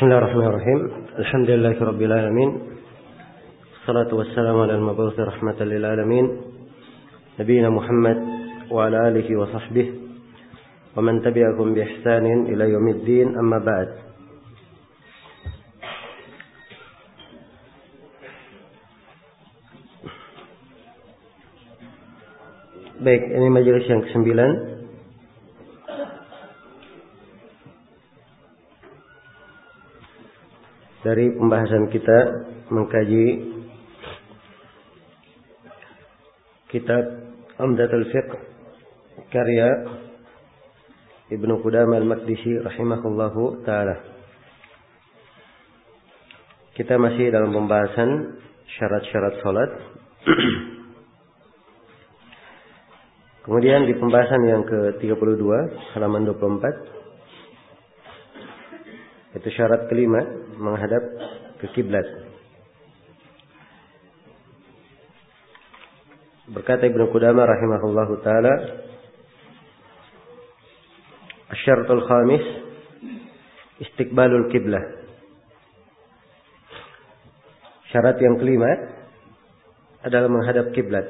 Bismillahirrahmanirrahim. Alhamdulillahirabbil alamin. Wassalatu wassalamu ala al-mab'uts rahmatan lil alamin. Nabiyina Muhammad wa ala alihi wa sahbihi wa man tabi'ahum bi ihsanin ila yaumiddin, amma ba'd. Baik, ini majelis yang ke-9 dari pembahasan kita mengkaji kitab Umdatul Fiqh karya Ibnu Qudamah Al-Maqdisi rahimahullahu taala. Kita masih dalam pembahasan syarat-syarat salat. Kemudian di pembahasan yang ke-32 halaman 24, itu syarat kelima, menghadap ke kiblat. Berkata Ibnu Qudamah rahimahullahu taala, asy-syartul khamis istiqbalul qiblah. Syarat yang kelima adalah menghadap kiblat.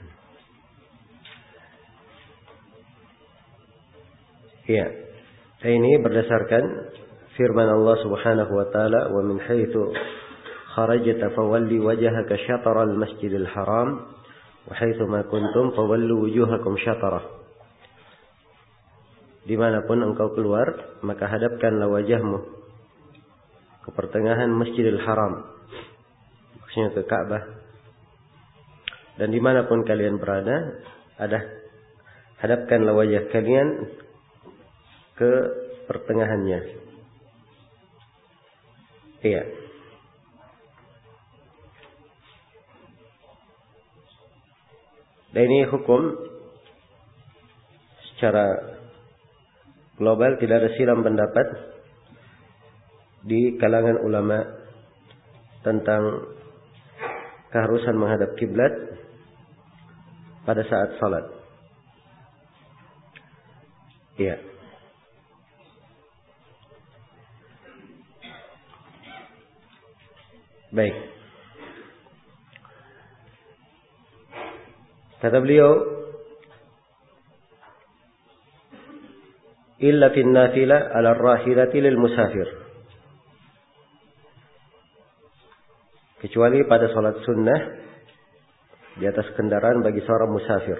Ya, ini berdasarkan firman Allah Subhanahu wa taala, "Wa min haitsu kharajta fawalli wajhaka syatral masjidil haram wa haitsu ma kuntum fawallu wujuhakum syatrah." Dimanapun engkau keluar, maka hadapkanlah wajahmu ke pertengahan Masjidil Haram, maksudnya ke Ka'bah. Dan dimanapun kalian berada, hadapkanlah wajah kalian ke pertengahannya. Iya. Dan ini hukum secara global, tidak ada silang pendapat di kalangan ulama tentang keharusan menghadap kiblat pada saat salat. Iya. Baik. Kata beliau, illa fin nafila ala rahilati lil musafir. Kecuali pada salat sunnah di atas kendaraan bagi seorang musafir.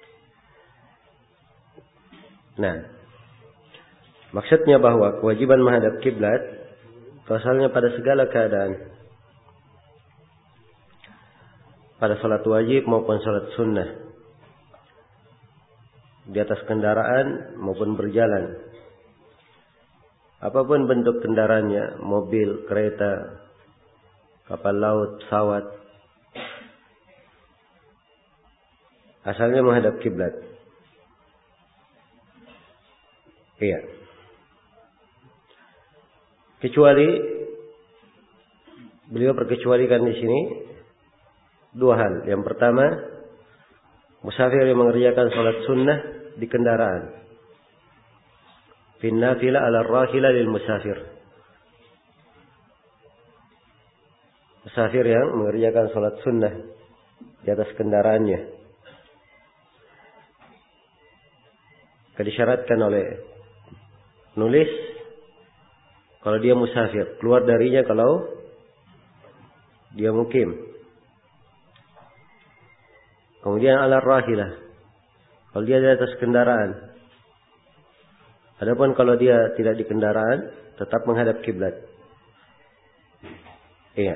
Nah, maksudnya bahwa kewajiban menghadap kiblat asalnya pada segala keadaan. Pada salat wajib maupun salat sunnah, di atas kendaraan maupun berjalan, apapun bentuk kendaraannya, mobil, kereta, kapal laut, pesawat, asalnya menghadap kiblat. Iya. Kecuali beliau berkecualikan di sini dua hal. Yang pertama, musafir yang mengerjakan salat sunnah di kendaraan. Fin nafila ala rahila lil musafir. Musafir yang mengerjakan salat sunnah di atas kendaraannya. Disyaratkan oleh nulis kalau dia musafir, keluar darinya kalau dia mukim. Kemudian ala rahilah, kalau dia di atas kendaraan. Adapun kalau dia tidak di kendaraan, tetap menghadap kiblat. Iya.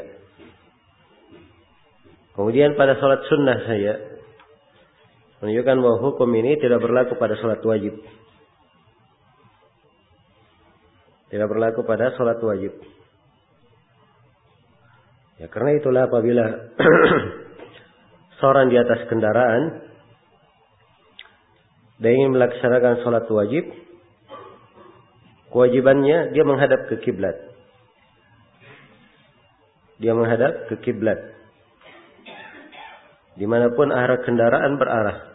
Kemudian pada salat sunnah saja, menunjukkan bahwa hukum ini tidak berlaku pada salat wajib. Tidak berlaku pada salat wajib. Ya, karena itulah apabila seorang di atas kendaraan dan ingin melaksanakan salat wajib, kewajibannya dia menghadap ke kiblat. Dia menghadap ke kiblat dimanapun arah kendaraan berarah.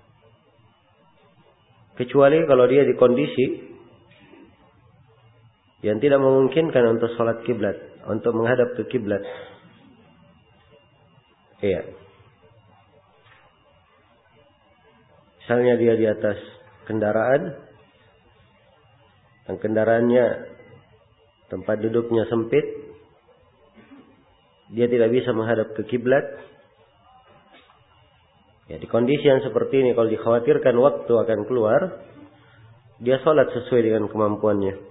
Kecuali kalau dia di kondisi yang tidak memungkinkan untuk sholat kiblat, untuk menghadap ke kiblat. Iya. Misalnya dia di atas kendaraan, dan kendaraannya tempat duduknya sempit, dia tidak bisa menghadap ke kiblat. Ya, di kondisi yang seperti ini, kalau dikhawatirkan waktu akan keluar, dia sholat sesuai dengan kemampuannya.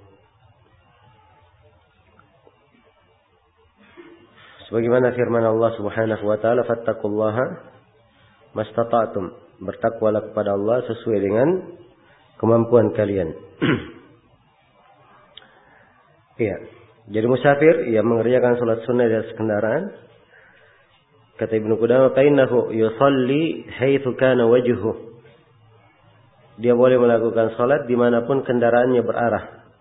Sebagaimana firman Allah Subhanahu wa taala, "Fattaqullaha mastata'tum." Bertakwalah kepada Allah sesuai dengan kemampuan kalian. Iya. Jadi musafir yang mengerjakan salat sunnah di atas kendaraan, kata Ibnu Qudamah, "Fa innahu yusalli haitsu kana wajhuhu." Dia boleh melakukan salat dimanapun kendaraannya berarah.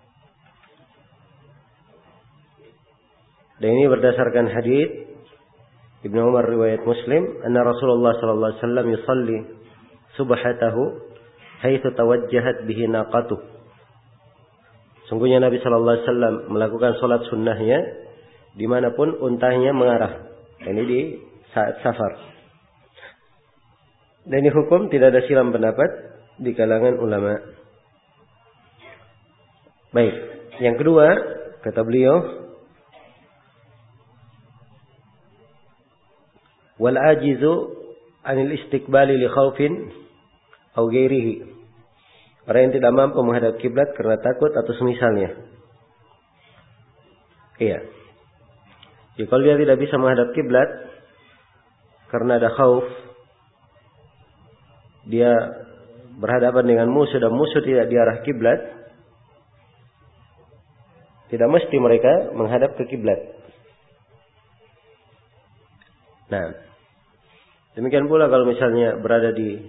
Dan ini berdasarkan hadis Ibnu Umar riwayat Muslim, anna Rasulullah sallallahu alaihi wasallam yusalli subhatahu haitsu tawajjahat bihi naqatuh. Sungguhnya Nabi sallallahu alaihi wasallam melakukan salat sunnahnya dimanapun untahnya mengarah. Ini di saat safar. Dan ini hukum tidak ada silam pendapat di kalangan ulama. Baik, yang kedua kata beliau, wal ajizu anil istiqbali li khaufin au ghairihi. Orang yang tidak mampu menghadap kiblat karena takut atau semisalnya. Iya. Jadi kalau dia tidak bisa menghadap kiblat karena ada khauf, dia berhadapan dengan musuh dan musuh tidak di arah kiblat, tidak mesti mereka menghadap ke kiblat. Nah, demikian pula kalau misalnya berada di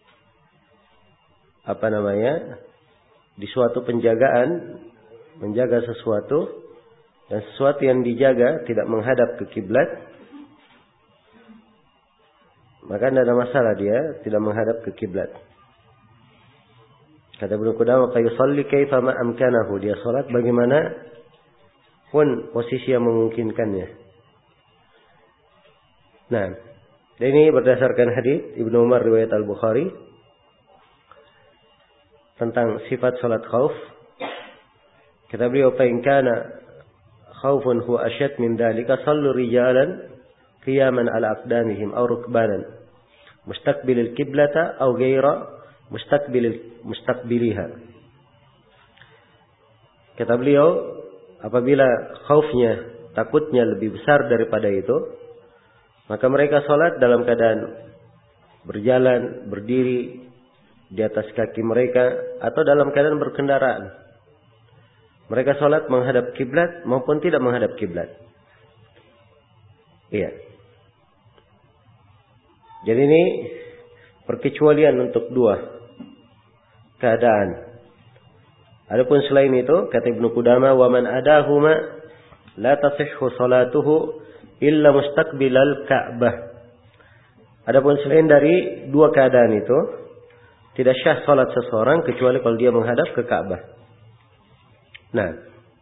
di suatu penjagaan, menjaga sesuatu, dan sesuatu yang dijaga tidak menghadap ke kiblat, maka tidak ada masalah dia tidak menghadap ke kiblat. Kata Ibnu Qudamah, "Yusalli kaifa ma amkanahu." Dia salat bagaimana pun posisi yang memungkinkannya. Nah, ini berdasarkan hadis Ibnu Umar riwayat Al-Bukhari tentang sifat salat khauf. Kata beliau, "Fa in kana khaufun huwa asyad min dzalika sallu rijalan qiyaman ala aqdamihim aw rukbanan mustaqbilil qiblata aw ghaira mustaqbiliha." Kata beliau, apabila khaufnya, takutnya lebih besar daripada itu, maka mereka sholat dalam keadaan berjalan, berdiri di atas kaki mereka, atau dalam keadaan berkendaraan. Mereka sholat menghadap kiblat maupun tidak menghadap kiblat. Iya. Jadi ini perkecualian untuk dua keadaan. Adapun selain itu, kata Ibnu Qudamah, "Wa man adahuma la tasihhu salatuhu illa mustaqbilal Ka'bah." Adapun selain dari dua keadaan itu, tidak syah salat seseorang kecuali kalau dia menghadap ke Ka'bah. Nah,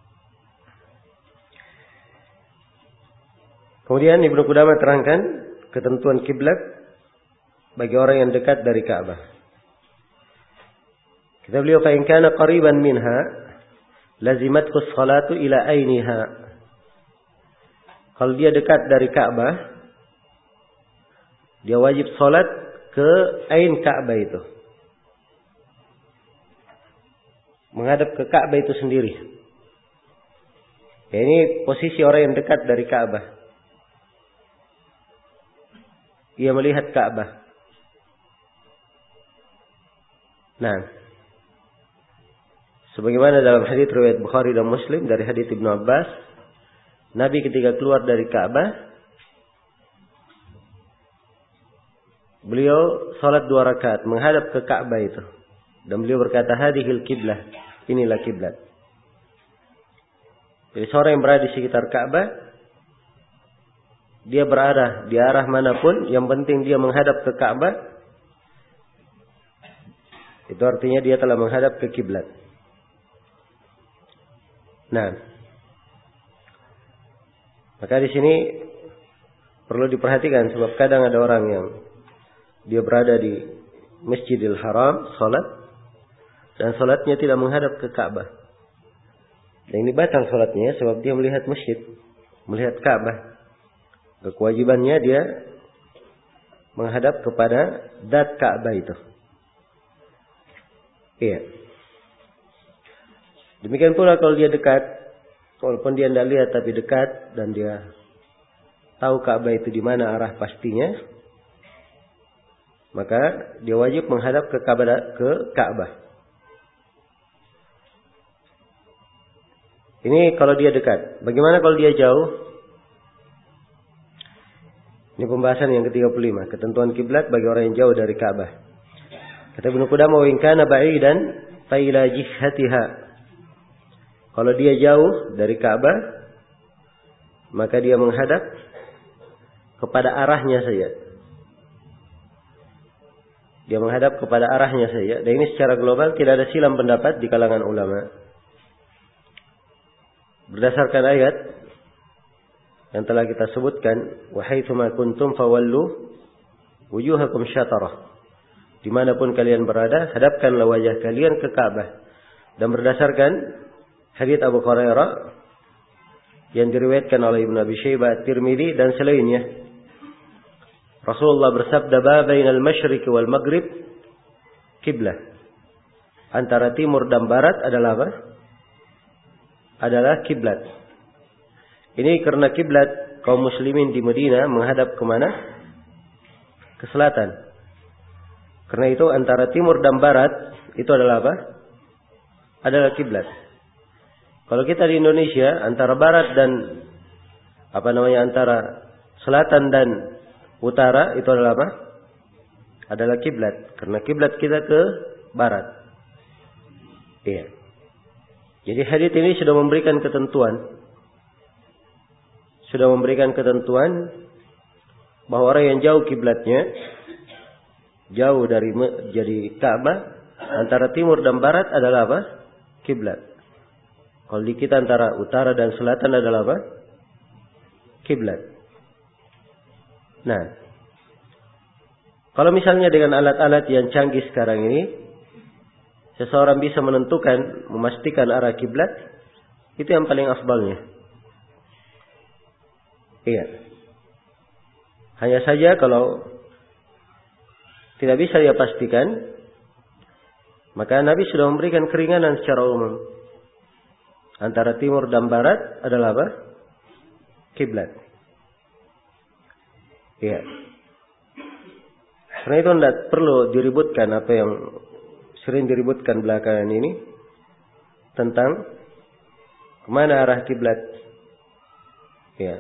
kemudian Ibnu Qudamah terangkan ketentuan kiblat bagi orang yang dekat dari Ka'bah. Kita beliau, "Fa in kana qariban minha lazimathu as-salatu ila ainiha." Kalau dia dekat dari Ka'bah, dia wajib salat ke ain Ka'bah itu. Menghadap ke Ka'bah itu sendiri. Ya, ini posisi orang yang dekat dari Ka'bah. Ia melihat Ka'bah. Nah, sebagaimana dalam hadits riwayat Bukhari dan Muslim dari hadits Ibnu Abbas, Nabi ketika keluar dari Ka'bah, beliau salat 2 rakaat menghadap ke Ka'bah itu. Dan beliau berkata, "Hadhil kiblah." Inilah kiblat. Jadi seorang yang berada di sekitar Ka'bah, dia berada di arah manapun, yang penting dia menghadap ke Ka'bah. Itu artinya dia telah menghadap ke kiblat. Nah, maka di sini perlu diperhatikan sebab kadang ada orang yang dia berada di Masjidil Haram salat dan salatnya tidak menghadap ke Ka'bah. Dan ini batal salatnya sebab dia melihat masjid, melihat Ka'bah. Kewajibannya dia menghadap kepada zat Ka'bah itu. Iya. Demikian pula kalau dia dekat, walaupun dia tidak lihat tapi dekat dan dia tahu Ka'bah itu di mana arah pastinya, maka dia wajib menghadap ke Ka'bah. Ini kalau dia dekat. Bagaimana kalau dia jauh? Ini pembahasan yang ke-35, ketentuan kiblat bagi orang yang jauh dari Ka'bah. Kata Ibnu Qudamah, wa in kana ba'idan fa ila jihatiha. Kalau dia jauh dari Ka'bah, maka dia menghadap kepada arahnya saja. Dia menghadap kepada arahnya saja. Dan ini secara global tidak ada silang pendapat di kalangan ulama. Berdasarkan ayat yang telah kita sebutkan, wa haitsuma kuntum fawallu wujuhakum syatarah. Dimanapun kalian berada, hadapkanlah wajah kalian ke Ka'bah. Dan berdasarkan hadits Abu Hurairah yang diriwayatkan oleh Ibnu Abi Syaibah, Tirmidzi dan selainnya, Rasulullah bersabda, "Bainal masyriqi wal maghrib kiblah." Antara timur dan barat adalah apa? Adalah kiblat. Ini karena kiblat kaum muslimin di Madinah menghadap ke mana? Ke selatan. Karena itu antara timur dan barat itu adalah apa? Adalah kiblat. Kalau kita di Indonesia antara barat dan antara selatan dan utara itu adalah apa? Adalah kiblat. Karena kiblat kita ke barat. Iya. Jadi hadits ini sudah memberikan ketentuan. Sudah memberikan ketentuan bahwa orang yang jauh kiblatnya, jauh dari jadi Ka'bah, antara timur dan barat adalah apa? Kiblat. Kalau di kita antara utara dan selatan adalah apa? Kiblat. Nah, kalau misalnya dengan alat-alat yang canggih sekarang ini, seseorang bisa menentukan, memastikan arah kiblat, itu yang paling afdalnya. Iya. Hanya saja kalau tidak bisa dia pastikan, maka Nabi sudah memberikan keringanan secara umum. Antara timur dan barat adalah apa? Kiblat. Iya. Karena itu tidak perlu diributkan apa yang sering diributkan belakangan ini tentang kemana arah kiblat. Ya.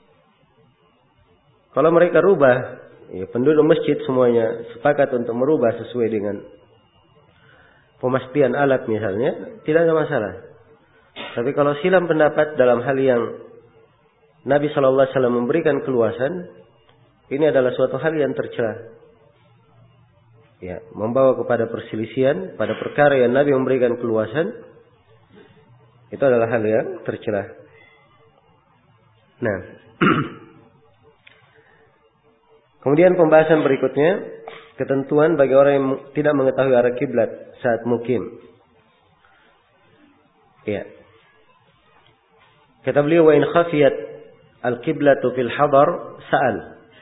Kalau mereka rubah, ya penduduk masjid semuanya sepakat untuk merubah sesuai dengan pemastian alat misalnya, tidak ada masalah. Tapi kalau silang pendapat dalam hal yang Nabi SAW memberikan keluasan, ini adalah suatu hal yang tercela. Ya, membawa kepada perselisihan pada perkara yang Nabi memberikan keluasan, itu adalah hal yang tercela. Nah, kemudian pembahasan berikutnya, ketentuan bagi orang yang tidak mengetahui arah kiblat saat mukim. Ya. Kata beliau, wa in khafiyat al-kiblatu fil hadar sa'al.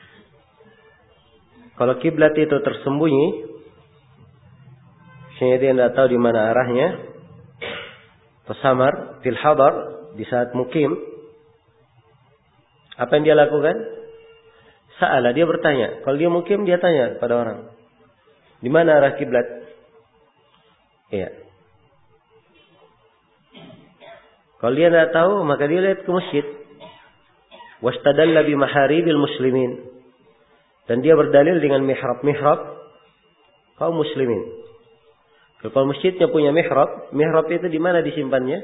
Kalau kiblat itu tersembunyi, sehingga dia tidak tahu di mana arahnya, tersamar fil hadar di saat mukim, apa yang dia lakukan? Sa'ala, dia bertanya. Kalau dia mukim, dia tanya pada orang, di mana arah kiblat? Iya. Kalau dia tidak tahu, maka dia lihat ke masjid. Wastadalla bi maharibil muslimin. Dan dia berdalil dengan mihrab-mihrab kaum muslimin. Kalau masjidnya punya mihrab, mihrab itu di mana disimpannya?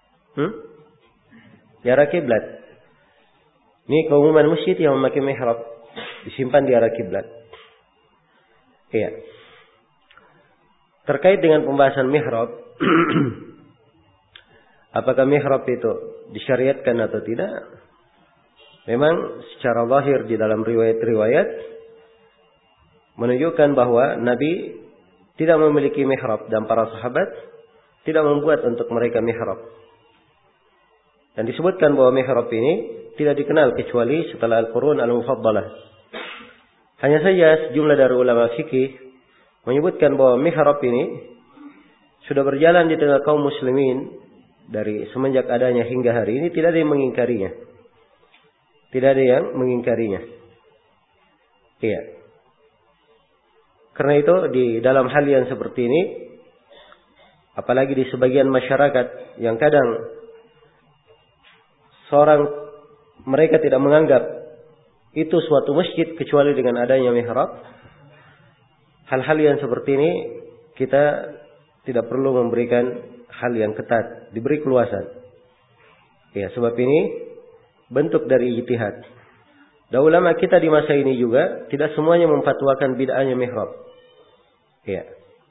Di arah kiblat. Ini keumuman masjid yang memakai mihrab, disimpan di arah kiblat. Iya. Terkait dengan pembahasan mihrab, apakah mihrab itu disyariatkan atau tidak? Memang secara zahir di dalam riwayat-riwayat menunjukkan bahwa Nabi tidak memiliki mihrab dan para sahabat tidak membuat untuk mereka mihrab. Dan disebutkan bahwa mihrab ini tidak dikenal kecuali setelah Al-Qurun Al-Mufaddalah. Hanya saja sejumlah dari ulama fikih menyebutkan bahwa mihrab ini sudah berjalan di tengah kaum muslimin dari semenjak adanya hingga hari ini, tidak ada yang mengingkarinya. Tidak ada yang mengingkarinya. Iya. Karena itu di dalam hal yang seperti ini, apalagi di sebagian masyarakat yang kadang mereka tidak menganggap itu suatu masjid kecuali dengan adanya mihrab. Hal-hal yang seperti ini kita tidak perlu memberikan hal yang ketat, diberi keluasan. Ya, sebab ini bentuk dari ijtihad. Dan ulama kita di masa ini juga tidak semuanya memfatwakan bid'ahnya mihrab. Ya.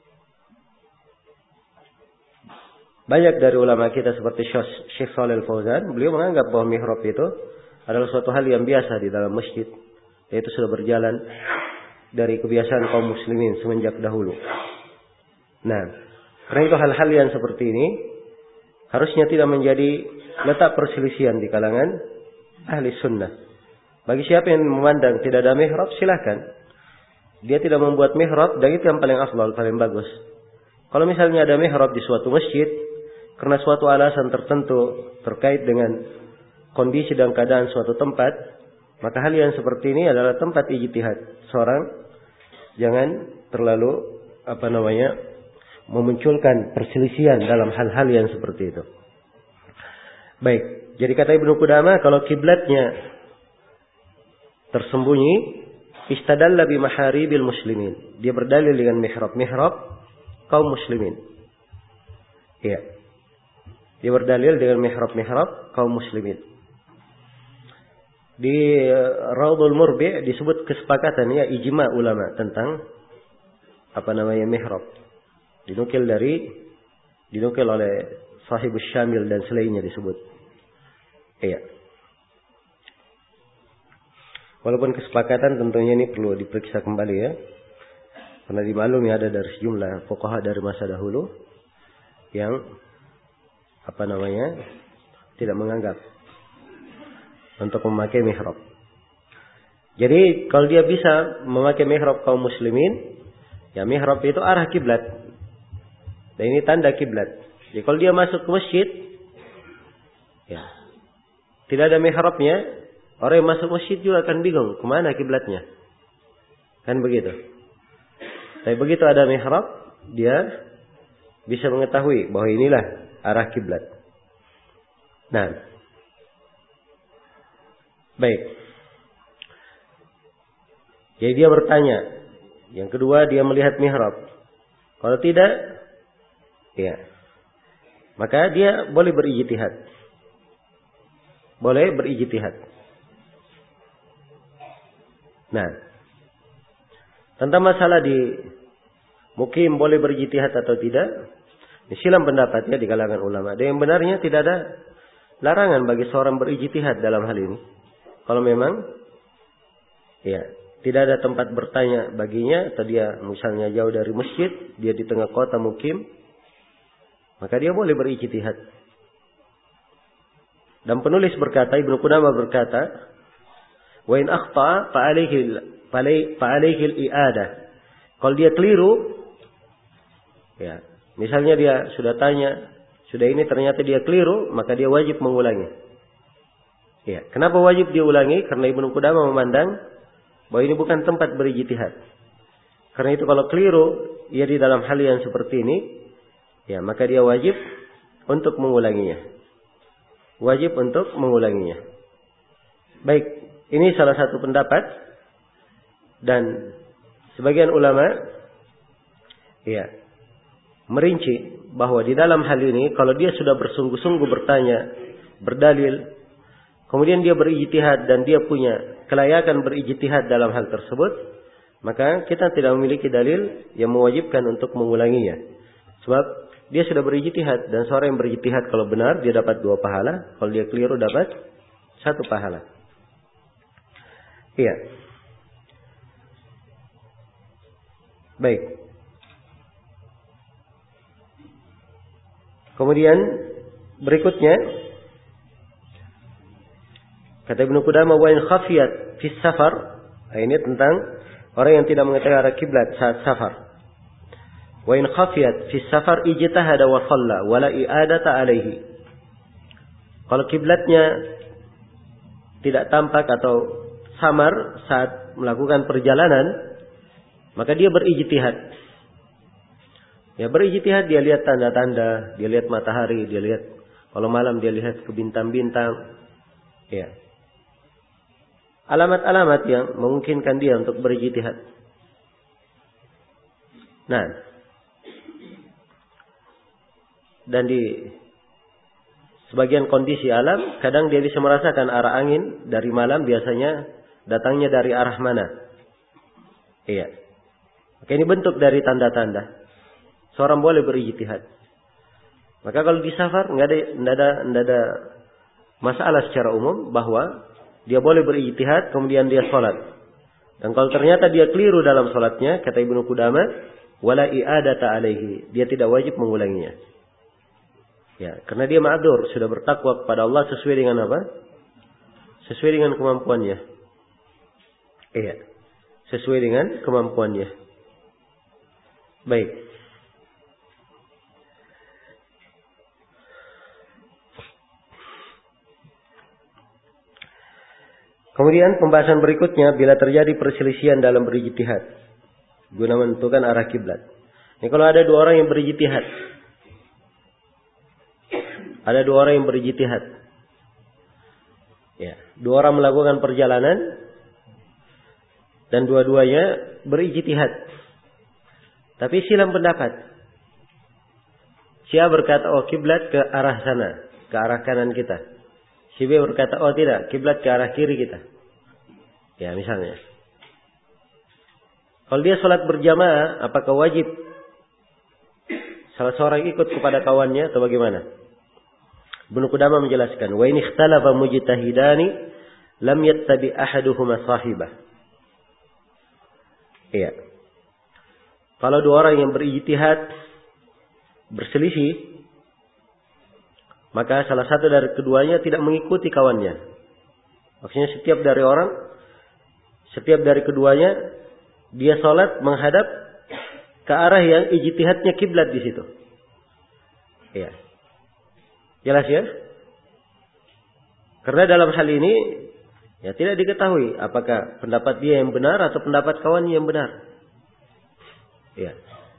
Banyak dari ulama kita seperti Syekh Shalih Al-Fauzan, beliau menganggap bahwa mihrab itu adalah suatu hal yang biasa di dalam masjid, yaitu sudah berjalan dari kebiasaan kaum muslimin semenjak dahulu. Nah, karena itu hal-hal yang seperti ini harusnya tidak menjadi letak perselisihan di kalangan ahli sunnah. Bagi siapa yang memandang tidak ada mihrab, silakan. Dia tidak membuat mihrab, dan itu yang paling afdal, paling bagus. Kalau misalnya ada mihrab di suatu masjid, karena suatu alasan tertentu terkait dengan kondisi dan keadaan suatu tempat, maka hal yang seperti ini adalah tempat ijtihad. Seorang jangan terlalu memunculkan perselisihan dalam hal-hal yang seperti itu. Baik, jadi kata Ibnu Qudamah, kalau kiblatnya tersembunyi, istadalla bi maharibil muslimin. Dia berdalil dengan mihrab kaum muslimin. Iya. Dia berdalil dengan mihrab kaum muslimin. Di Raudhul Murbi' disebut kesepakatan ya ijma ulama tentang mihrab. Dinukil oleh Sahibus Syamil dan selainnya disebut. Iya. Walaupun kesepakatan tentunya ini perlu diperiksa kembali ya. Karena dimaklumi ada dari sejumlah fuqaha dari masa dahulu yang tidak menganggap untuk memakai mihrab. Jadi kalau dia bisa memakai mihrab kaum muslimin, ya mihrab itu arah kiblat. Dan ini tanda kiblat. Jadi kalau dia masuk ke masjid, ya tidak ada mihrabnya, orang yang masuk masjid juga akan bingung kemana kiblatnya. Kan begitu. Tapi begitu ada mihrab, dia bisa mengetahui bahwa inilah arah kiblat. Nah, baik. Jadi dia bertanya. Yang kedua dia melihat mihrab. Kalau tidak, ya, maka dia boleh berijtihad. Boleh berijtihad. Nah, tentang masalah di mukim boleh berijtihad atau tidak, silang pendapatnya di kalangan ulama. Dan yang benarnya tidak ada larangan bagi seorang berijtihad dalam hal ini. Kalau memang ya tidak ada tempat bertanya baginya, atau dia misalnya jauh dari masjid, dia di tengah kota mukim, maka dia boleh berijtihad. Dan penulis berkata, Ibnu Qudamah berkata, wa in akhta fa alaihi al-i'adah. Kalau dia keliru, ya, misalnya dia sudah tanya, sudah ini ternyata dia keliru, maka dia wajib mengulangi. Ya, kenapa wajib diulangi? Karena Ibnu Qudamah memandang bahwa ini bukan tempat berijtihad. Karena itu kalau keliru, ia di dalam hal yang seperti ini, ya, maka dia wajib untuk mengulanginya. Wajib untuk mengulanginya. Baik, ini salah satu pendapat, dan sebagian ulama, ya, merinci bahwa di dalam hal ini kalau dia sudah bersungguh-sungguh bertanya, berdalil, kemudian dia berijtihad dan dia punya kelayakan berijtihad dalam hal tersebut, maka kita tidak memiliki dalil yang mewajibkan untuk mengulanginya. Sebab dia sudah berijtihad, dan seorang yang berijtihad kalau benar dia dapat 2 pahala, kalau dia keliru dapat 1 pahala. Iya. Baik. Kemudian berikutnya kata Ibnu Qudamah, wa in khafiyat fi safar, ini tentang orang yang tidak mengetahui arah kiblat saat safar. Wa in khafiyat fi safar ijtahada wa shalla wa la i'adata alaihi. Kalau kiblatnya tidak tampak atau samar saat melakukan perjalanan, maka dia berijtihad. Ya, berijtihad, dia lihat tanda-tanda, dia lihat matahari, dia lihat kalau malam dia lihat ke bintang-bintang. Ya. Alamat-alamat yang memungkinkan dia untuk berijtihad. Nah, dan di sebagian kondisi alam, kadang dia bisa merasakan arah angin dari malam biasanya datangnya dari arah mana. Iya. Maka ini bentuk dari tanda-tanda. Seorang boleh berijtihad. Maka kalau di safar enggak ada masalah secara umum bahwa dia boleh berijtihad kemudian dia sholat. Dan kalau ternyata dia keliru dalam sholatnya, kata Ibnu Qudamah, wala i'adata alaihi, dia tidak wajib mengulanginya. Ya, karena dia ma'dzur, sudah bertakwa kepada Allah sesuai dengan apa? Sesuai dengan kemampuannya. Iya. Sesuai dengan kemampuannya. Baik. Kemudian pembahasan berikutnya, bila terjadi perselisihan dalam berijtihad guna menentukan arah kiblat. Ini kalau ada 2 orang yang berijtihad. Ada 2 orang yang berijtihad. Ya, 2 orang melakukan perjalanan dan dua-duanya berijtihad. Tapi silang pendapat. Si A berkata, oh kiblat ke arah sana, ke arah kanan kita. Si B berkata, oh tidak, kiblat ke arah kiri kita. Ya, misalnya. Kalau dia sholat berjamaah, apakah wajib salah seorang ikut kepada kawannya atau bagaimana? Ibnu Qudamah menjelaskan, wa in ikhtalafa mujtahidani lam yattabi ahaduhuma sahibah. Iya. Kalau 2 orang yang berijtihad berselisih, maka salah satu dari keduanya tidak mengikuti kawannya. Maksudnya setiap dari keduanya dia sholat menghadap ke arah yang ijtihadnya kiblat di situ. Iya. Jelas ya? Karena dalam hal ini ya tidak diketahui apakah pendapat dia yang benar atau pendapat kawannya yang benar. Ya.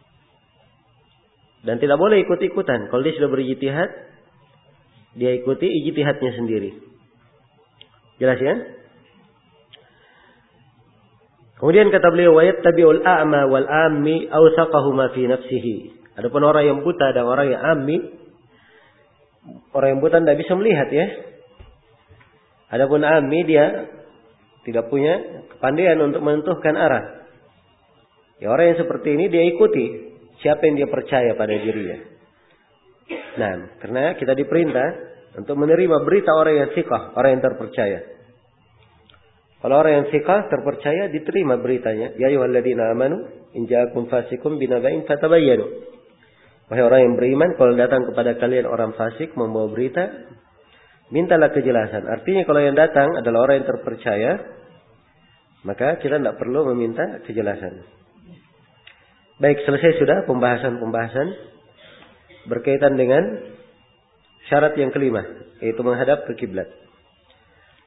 Dan tidak boleh ikut-ikutan. Kalau dia sudah berijtihad, dia ikuti ijtihadnya sendiri. Jelas ya? Kemudian kata beliau, wa yattabi'ul a'ma wal 'ammi awsaqahuma fi nafsihi. Adapun orang yang buta dan orang yang ammi, orang yang buta tidak bisa melihat ya. Adapun ammi dia tidak punya kepandaian untuk menentukan arah. Ya, orang yang seperti ini dia ikuti siapa yang dia percaya pada dirinya. Nah, karena kita diperintah untuk menerima berita orang yang thiqah, orang yang terpercaya. Kalau orang yang thiqah terpercaya diterima beritanya. Ya ayyuhalladzina amanu in ja'akum fasiqun binaba'in fatabayyanu. Wahai orang yang beriman, kalau datang kepada kalian orang fasik membawa berita, mintalah kejelasan. Artinya kalau yang datang adalah orang yang terpercaya, maka kita tidak perlu meminta kejelasan. Baik, selesai sudah pembahasan-pembahasan berkaitan dengan syarat yang kelima, yaitu menghadap ke kiblat.